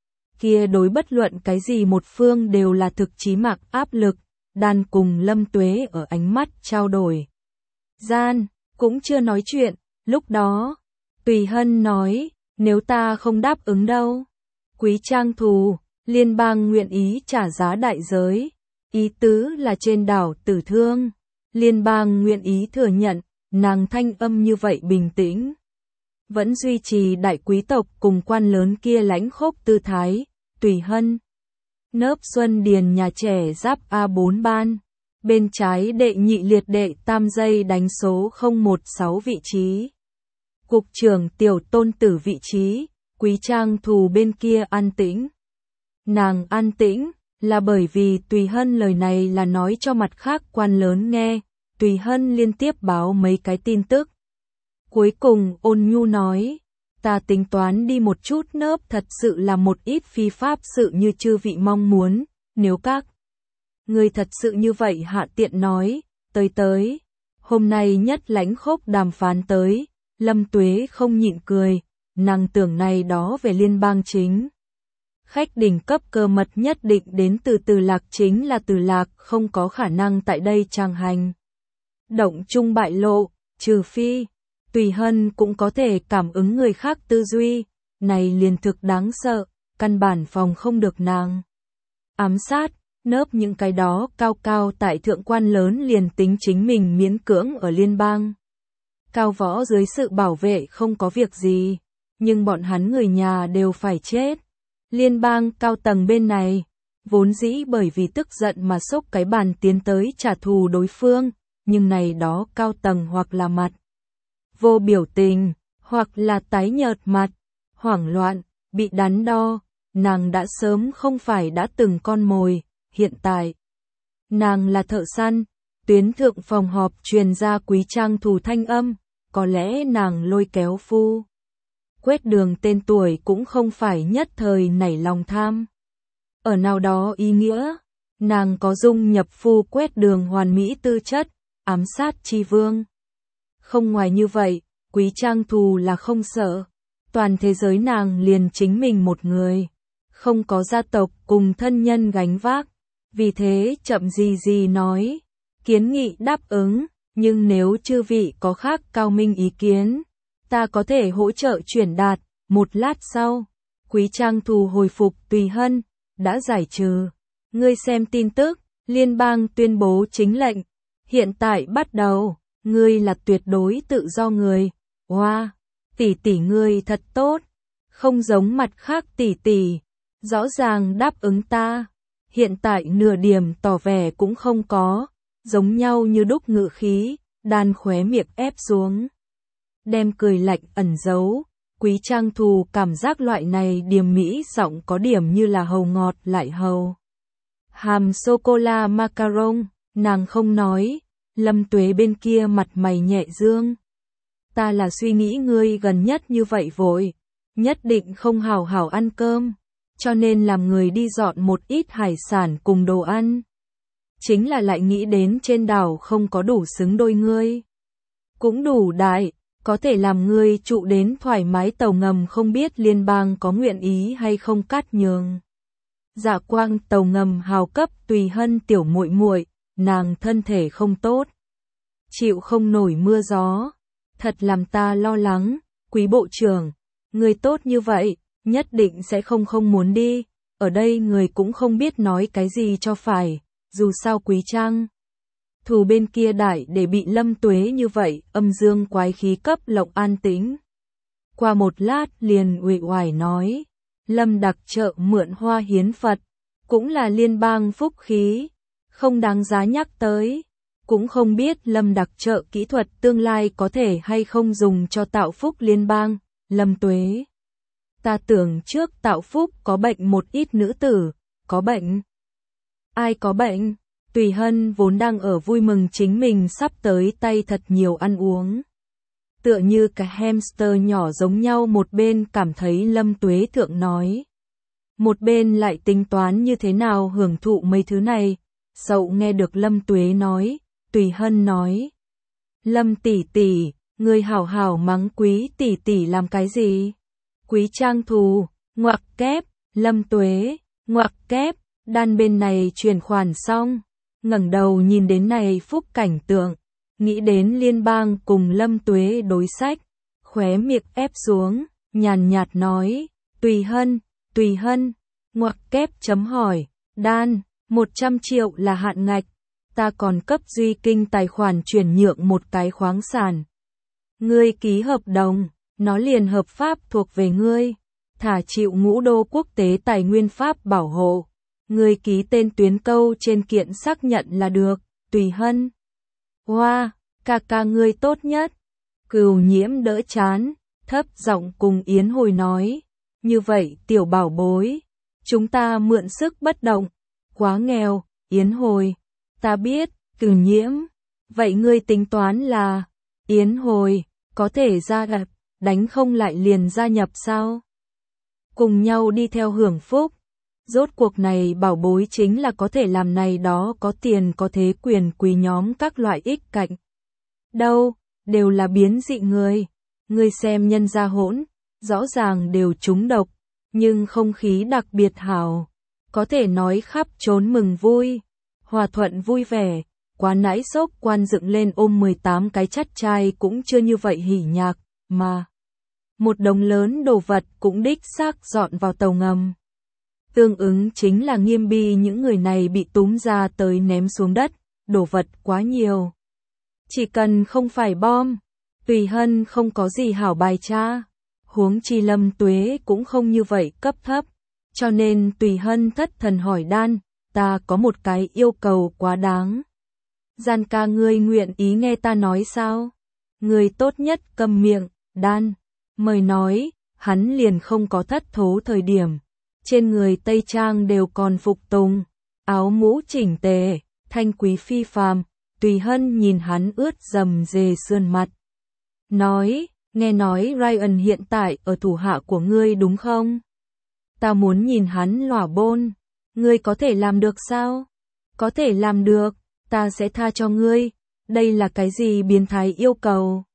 Kia đối bất luận cái gì một phương đều là thực chí mạng áp lực. Đan cùng Lâm Tuế ở ánh mắt trao đổi gian, cũng chưa nói chuyện, lúc đó, Tùy Hân nói, nếu ta không đáp ứng đâu. Quý Trang Thù, liên bang nguyện ý trả giá đại giới, ý tứ là trên đảo Tử Thương, liên bang nguyện ý thừa nhận, nàng thanh âm như vậy bình tĩnh. Vẫn duy trì đại quý tộc cùng quan lớn kia lãnh khốc tư thái. Tùy Hân Nớp Xuân Điền nhà trẻ giáp A4 ban. Bên trái đệ nhị liệt đệ tam dây đánh số 016 vị trí. Cục trưởng Tiểu Tôn Tử vị trí, Quý Trang Thù bên kia an tĩnh. Nàng an tĩnh, là bởi vì Tùy Hân lời này là nói cho mặt khác quan lớn nghe, Tùy Hân liên tiếp báo mấy cái tin tức. Cuối cùng Ôn Nhu nói, ta tính toán đi một chút nớp thật sự là một ít phi pháp sự như chư vị mong muốn, nếu các người thật sự như vậy hạ tiện nói, tới. Hôm nay nhất lãnh khốc đàm phán tới, Lâm Tuế không nhịn cười, nàng tưởng này đó về liên bang chính. Khách đỉnh cấp cơ mật nhất định đến từ Từ Lạc chính là Từ Lạc không có khả năng tại đây trang hành. Động chung bại lộ, trừ phi, Tùy Hân cũng có thể cảm ứng người khác tư duy, này liền thực đáng sợ, căn bản phòng không được nàng. Ám sát, nớp những cái đó cao tại thượng quan lớn liền tính chính mình miễn cưỡng ở liên bang. Cao võ dưới sự bảo vệ không có việc gì, nhưng bọn hắn người nhà đều phải chết. Liên bang cao tầng bên này, vốn dĩ bởi vì tức giận mà xốc cái bàn tiến tới trả thù đối phương, nhưng này đó cao tầng hoặc là mặt vô biểu tình, hoặc là tái nhợt mặt, hoảng loạn, bị đắn đo, nàng đã sớm không phải đã từng con mồi, hiện tại. Nàng là thợ săn, tuyến thượng phòng họp truyền ra Quý Trang Thù thanh âm, có lẽ nàng lôi kéo Phu Quét Đường tên tuổi cũng không phải nhất thời nảy lòng tham. Ở nào đó ý nghĩa, nàng có dung nhập Phu Quét Đường hoàn mỹ tư chất, ám sát chi vương. Không ngoài như vậy, Quý Trang Thù là không sợ, toàn thế giới nàng liền chính mình một người, không có gia tộc cùng thân nhân gánh vác, vì thế chậm gì nói, kiến nghị đáp ứng, nhưng nếu chư vị có khác cao minh ý kiến, ta có thể hỗ trợ chuyển đạt. Một lát sau, Quý Trang Thù hồi phục Tùy Hân, đã giải trừ. Ngươi xem tin tức, liên bang tuyên bố chính lệnh, hiện tại bắt đầu, ngươi là tuyệt đối tự do người. Wow, tỷ ngươi thật tốt, không giống mặt khác tỷ, rõ ràng đáp ứng ta, hiện tại nửa điểm tỏ vẻ cũng không có, giống nhau như đúc ngự khí, đan khóe miệng ép xuống. Đem cười lạnh ẩn giấu, Quý Trang Thù cảm giác loại này điềm mỹ giọng có điểm như là hầu ngọt lại hầu. Hàm sô-cô-la macaron, nàng không nói, Lâm Tuế bên kia mặt mày nhẹ dương. Ta là suy nghĩ ngươi gần nhất như vậy vội, nhất định không hảo hảo ăn cơm, cho nên làm người đi dọn một ít hải sản cùng đồ ăn. Chính là lại nghĩ đến trên đảo không có đủ xứng đôi ngươi. Cũng đủ đại, có thể làm ngươi trụ đến thoải mái tàu ngầm không biết liên bang có nguyện ý hay không cắt nhường. Dạ quang tàu ngầm hào cấp Tùy Hân tiểu muội muội, nàng thân thể không tốt. Chịu không nổi mưa gió, thật làm ta lo lắng, Quý bộ trưởng, người tốt như vậy, nhất định sẽ không muốn đi, ở đây người cũng không biết nói cái gì cho phải, dù sao Quý Trang Thù bên kia đại để bị Lâm Tuế như vậy, âm dương quái khí cấp lộng an tĩnh. Qua một lát liền uể oải nói, Lâm đặc trợ mượn hoa hiến Phật, cũng là liên bang phúc khí, không đáng giá nhắc tới, cũng không biết Lâm đặc trợ kỹ thuật tương lai có thể hay không dùng cho tạo phúc liên bang. Lâm Tuế, ta tưởng trước tạo phúc có bệnh một ít nữ tử, có bệnh. Ai có bệnh? Tùy Hân vốn đang ở vui mừng chính mình sắp tới tay thật nhiều ăn uống. Tựa như cái hamster nhỏ giống nhau, một bên cảm thấy Lâm Tuế thượng nói, một bên lại tính toán như thế nào hưởng thụ mấy thứ này. Sậu nghe được Lâm Tuế nói, Tùy Hân nói, Lâm tỷ, người hảo hảo mắng Quý tỷ làm cái gì? Quý Trang Thù, ngoặc kép, Lâm Tuế, ngoặc kép, đan bên này chuyển khoản xong, ngẩng đầu nhìn đến này phúc cảnh tượng, nghĩ đến liên bang cùng Lâm Tuế đối sách, khóe miệng ép xuống, nhàn nhạt nói, Tùy Hân, ngoặc kép chấm hỏi, đan, 100 triệu là hạn ngạch, ta còn cấp Duy Kinh tài khoản chuyển nhượng một cái khoáng sản. Ngươi ký hợp đồng, nó liền hợp pháp thuộc về ngươi, thả chịu Ngũ Đô quốc tế tài nguyên pháp bảo hộ. Ngươi ký tên tuyến câu trên kiện xác nhận là được, Tùy Hân. Hoa, ca ca ngươi tốt nhất. Cửu Nhiễm đỡ chán, thấp giọng cùng Yến Hồi nói. Như vậy tiểu bảo bối, chúng ta mượn sức bất động. Quá nghèo, Yến Hồi. Ta biết, Cửu Nhiễm. Vậy ngươi tính toán là, Yến Hồi, có thể gia nhập, đánh không lại liền gia nhập sao? Cùng nhau đi theo hưởng phúc. Rốt cuộc này bảo bối chính là có thể làm này đó, có tiền có thế quyền quý nhóm các loại ích cạnh. Đâu, đều là biến dị người. Ngươi xem nhân gia hỗn, rõ ràng đều trúng độc, nhưng không khí đặc biệt hảo. Có thể nói khắp trốn mừng vui, hòa thuận vui vẻ. Quá nãi sốc quan dựng lên ôm 18 cái chắt trai cũng chưa như vậy hỉ nhạc, mà một đống lớn đồ vật cũng đích xác dọn vào tàu ngầm. Tương ứng chính là Nghiêm Bi những người này bị túm ra tới ném xuống đất, đồ vật quá nhiều. Chỉ cần không phải bom, Tùy Hân không có gì hảo bài tra, huống chi Lâm Tuế cũng không như vậy cấp thấp, cho nên Tùy Hân thất thần hỏi Đan, ta có một cái yêu cầu quá đáng. Gian ca ngươi nguyện ý nghe ta nói sao? Ngươi tốt nhất câm miệng, Đan. Mời nói, hắn liền không có thất thố thời điểm. Trên người Tây Trang đều còn phục tùng, áo mũ chỉnh tề, thanh quý phi phàm. Tùy Hân nhìn hắn ướt dầm dề sườn mặt. Nói, nghe nói Ryan hiện tại ở thủ hạ của ngươi đúng không? Ta muốn nhìn hắn lỏa bôn. Ngươi có thể làm được sao? Có thể làm được, ta sẽ tha cho ngươi. Đây là cái gì biến thái yêu cầu?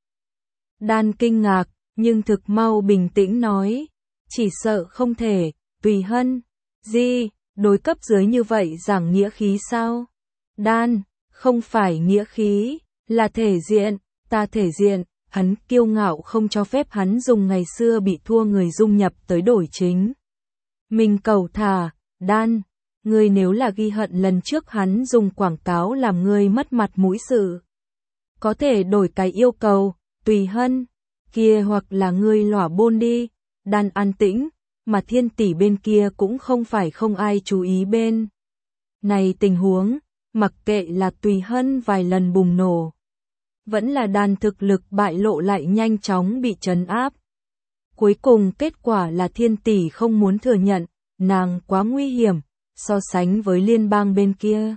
Đan kinh ngạc, nhưng thực mau bình tĩnh nói. Chỉ sợ không thể, Tùy Hân. Gì, đối cấp dưới như vậy giảng nghĩa khí sao? Đan, không phải nghĩa khí, là thể diện, ta thể diện. Hắn kiêu ngạo không cho phép hắn dùng ngày xưa bị thua người dung nhập tới đổi chính. Mình cầu thả, Đan, ngươi nếu là ghi hận lần trước hắn dùng quảng cáo làm ngươi mất mặt mũi sự. Có thể đổi cái yêu cầu, Tùy Hân, kia hoặc là ngươi lỏa bôn đi, Đan an tĩnh, mà Thiên tỷ bên kia cũng không phải không ai chú ý bên. Này tình huống, mặc kệ là Tùy Hân vài lần bùng nổ. Vẫn là Đan thực lực bại lộ lại nhanh chóng bị trấn áp. Cuối cùng kết quả là Thiên tỷ không muốn thừa nhận, nàng quá nguy hiểm, so sánh với liên bang bên kia.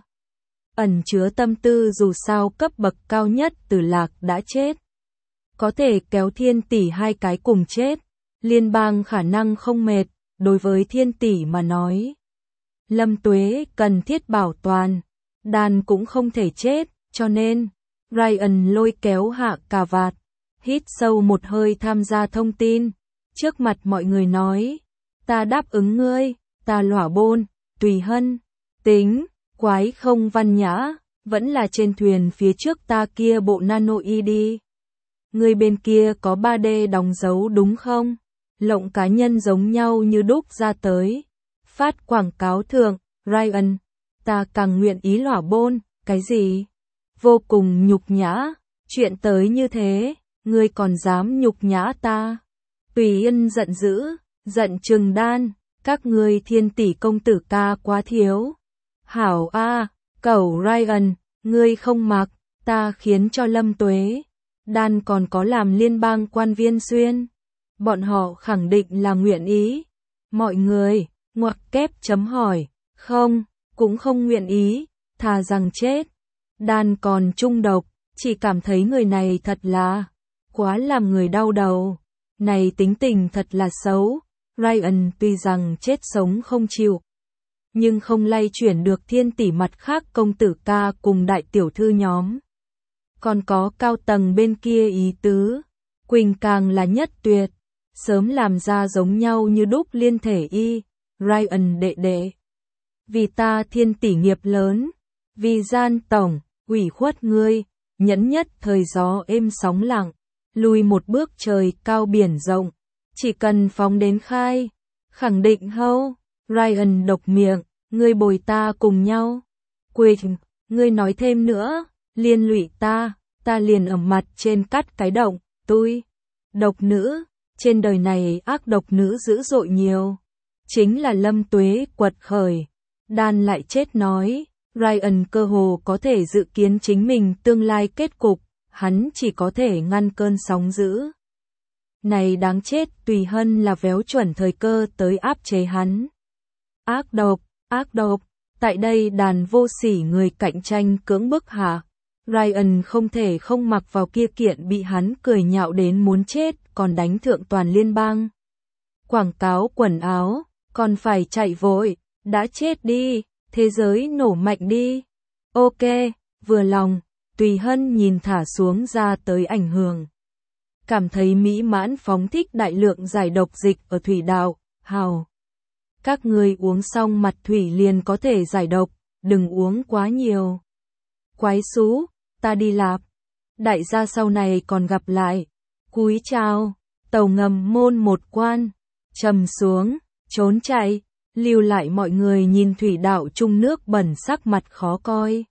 Ẩn chứa tâm tư dù sao cấp bậc cao nhất Tử Lạc đã chết. Có thể kéo Thiên tỷ hai cái cùng chết, liên bang khả năng không mệt, đối với Thiên tỷ mà nói. Lâm Tuế cần thiết bảo toàn, Đan cũng không thể chết, cho nên Ryan lôi kéo hạ cà vạt, hít sâu một hơi tham gia thông tin, trước mặt mọi người nói, ta đáp ứng ngươi, ta lỏa bôn, Tùy Hân, tính, quái không văn nhã, vẫn là trên thuyền phía trước ta kia bộ nano y đi. Ngươi bên kia có 3D đóng dấu đúng không? Lộng cá nhân giống nhau như đúc ra tới. Phát quảng cáo thượng, Ryan, ta càng nguyện ý lỏa bôn, cái gì? Vô cùng nhục nhã, chuyện tới như thế, ngươi còn dám nhục nhã ta. Tùy Yên giận dữ, giận trừng Đan, các ngươi Thiên tỷ công tử ca quá thiếu. Hảo a, cẩu Ryan, ngươi không mặc, ta khiến cho Lâm Tuế. Đan còn có làm liên bang quan viên xuyên. Bọn họ khẳng định là nguyện ý. Mọi người, ngoặc kép chấm hỏi, không, cũng không nguyện ý, thà rằng chết. Đan còn trung độc, chỉ cảm thấy người này thật là quá làm người đau đầu. Này tính tình thật là xấu. Ryan tuy rằng chết sống không chịu, nhưng không lay chuyển được Thiên tỷ mặt khác công tử ca cùng đại tiểu thư nhóm. Còn có cao tầng bên kia ý tứ, Quỳnh càng là nhất tuyệt, sớm làm ra giống nhau như đúc liên thể y. Ryan đệ đệ, vì ta Thiên tỷ nghiệp lớn, vì gian tổng, ủy khuất ngươi, nhẫn nhất thời gió êm sóng lặng, lùi một bước trời cao biển rộng, chỉ cần phóng đến khai, khẳng định hâu. Ryan độc miệng, ngươi bồi ta cùng nhau. Quỳnh, ngươi nói thêm nữa, liên lụy ta liền ở mặt trên cắt cái động, tôi. Độc nữ, trên đời này ác độc nữ dữ dội nhiều. Chính là Lâm Tuế quật khởi. Dan lại chết nói, Ryan cơ hồ có thể dự kiến chính mình tương lai kết cục, hắn chỉ có thể ngăn cơn sóng dữ. Này đáng chết, Tùy Hân là véo chuẩn thời cơ tới áp chế hắn. Ác độc, tại đây đàn vô sỉ người cạnh tranh cưỡng bức hả? Ryan không thể không mặc vào kia kiện bị hắn cười nhạo đến muốn chết, còn đánh thượng toàn liên bang. Quảng cáo quần áo, còn phải chạy vội, đã chết đi, thế giới nổ mạnh đi. Ok, vừa lòng, Tùy Hân nhìn thả xuống ra tới ảnh hưởng. Cảm thấy mỹ mãn phóng thích đại lượng giải độc dịch ở thủy đạo, hào. Các người uống xong mặt thủy liền có thể giải độc, đừng uống quá nhiều. Quái xú, ta đi lạp. Đại gia sau này còn gặp lại. Cúi chào, tàu ngầm môn một quan, trầm xuống, trốn chạy, lưu lại mọi người nhìn thủy đạo chung nước bẩn sắc mặt khó coi.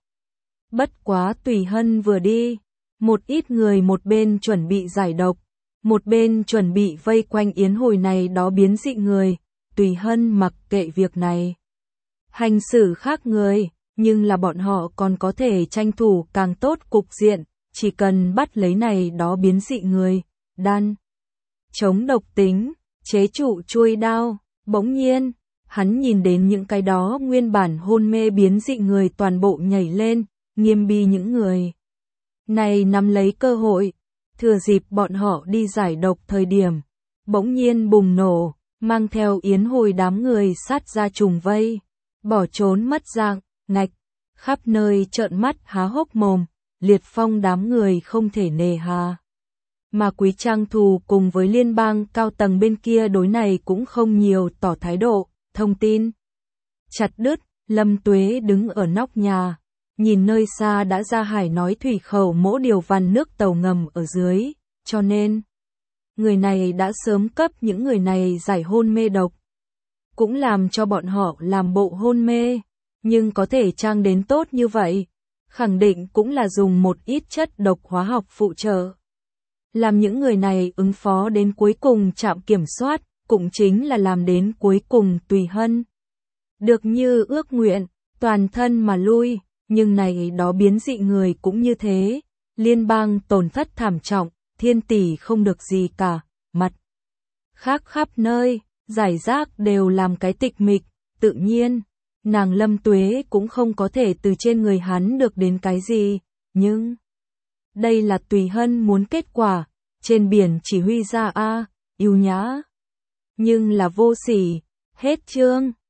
Bất quá Tùy Hân vừa đi, một ít người một bên chuẩn bị giải độc, một bên chuẩn bị vây quanh Yến Hồi này đó biến dị người. Tùy Hân mặc kệ việc này. Hành xử khác người, nhưng là bọn họ còn có thể tranh thủ càng tốt cục diện, chỉ cần bắt lấy này đó biến dị người. Dan chống độc tính, chế trụ chuôi đao, bỗng nhiên, hắn nhìn đến những cái đó nguyên bản hôn mê biến dị người toàn bộ nhảy lên, nghiêm bi những người này nắm lấy cơ hội, thừa dịp bọn họ đi giải độc thời điểm, bỗng nhiên bùng nổ, mang theo Yến Hồi đám người sát ra trùng vây, bỏ trốn mất dạng, ngạch, khắp nơi trợn mắt há hốc mồm, Liệt Phong đám người không thể nề hà. Mà Quý Trang Thù cùng với liên bang cao tầng bên kia đối này cũng không nhiều tỏ thái độ, thông tin. Chặt đứt, Lâm Tuế đứng ở nóc nhà, nhìn nơi xa đã ra hải nói thủy khẩu mỗ điều van nước tàu ngầm ở dưới, cho nên người này đã sớm cấp những người này giải hôn mê độc. Cũng làm cho bọn họ làm bộ hôn mê, nhưng có thể trang đến tốt như vậy, khẳng định cũng là dùng một ít chất độc hóa học phụ trợ. Làm những người này ứng phó đến cuối cùng trạm kiểm soát, cũng chính là làm đến cuối cùng Tùy Hân. Được như ước nguyện, toàn thân mà lui, nhưng này đó biến dị người cũng như thế, liên bang tổn thất thảm trọng, Thiên Tỷ không được gì cả, mặt khác khắp nơi, giải rác đều làm cái tịch mịch, tự nhiên, nàng Lâm Tuế cũng không có thể từ trên người hắn được đến cái gì, nhưng đây là Tùy Hân muốn kết quả, trên biển chỉ huy ra yêu nhã, nhưng là vô sỉ, hết chương.